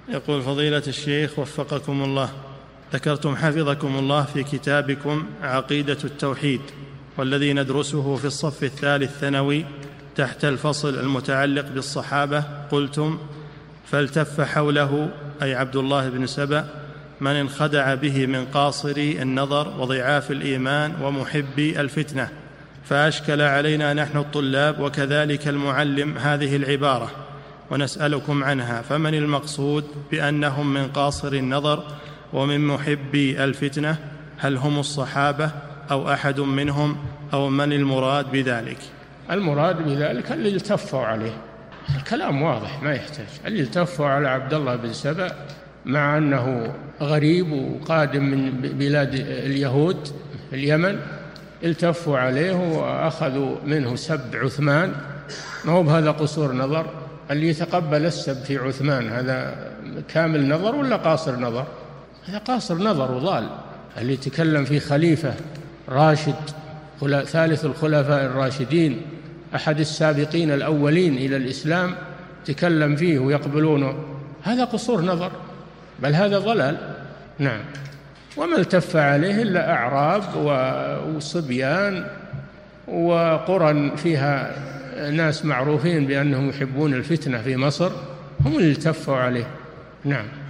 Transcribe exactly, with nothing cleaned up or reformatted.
يقول فضيلة الشيخ وفقكم الله، ذكرتم حفظكم الله في كتابكم عقيدة التوحيد والذي ندرسه في الصف الثالث ثانوي تحت الفصل المتعلق بالصحابة، قلتم: فالتف حوله أي عبد الله بن سبأ من انخدع به من قاصري النظر وضعاف الإيمان ومحبي الفتنة، فأشكل علينا نحن الطلاب وكذلك المعلم هذه العبارة ونسألكم عنها، فمن المقصود بأنهم من قاصر النظر ومن محبي الفتنة؟ هل هم الصحابة أو أحد منهم أو من المراد بذلك؟ المراد بذلك اللي التفوا عليه، الكلام واضح ما يحتاج. اللي التفوا على عبد الله بن سبأ مع أنه غريب وقادم من بلاد اليهود اليمن، التفوا عليه وأخذوا منه سب عثمان. ما هو بهذا قصور نظر؟ اللي يتقبل السب في عثمان هذا كامل نظر ولا قاصر نظر؟ هذا قاصر نظر وضال. اللي يتكلم في خليفة راشد ثالث الخلفاء الراشدين أحد السابقين الأولين إلى الإسلام تكلم فيه ويقبلونه، هذا قصور نظر، بل هذا ضلال. نعم. وما التف عليه إلا أعراب وصبيان وقرى فيها ناس معروفين بأنهم يحبون الفتنة في مصر، هم اللي التفوا عليه. نعم.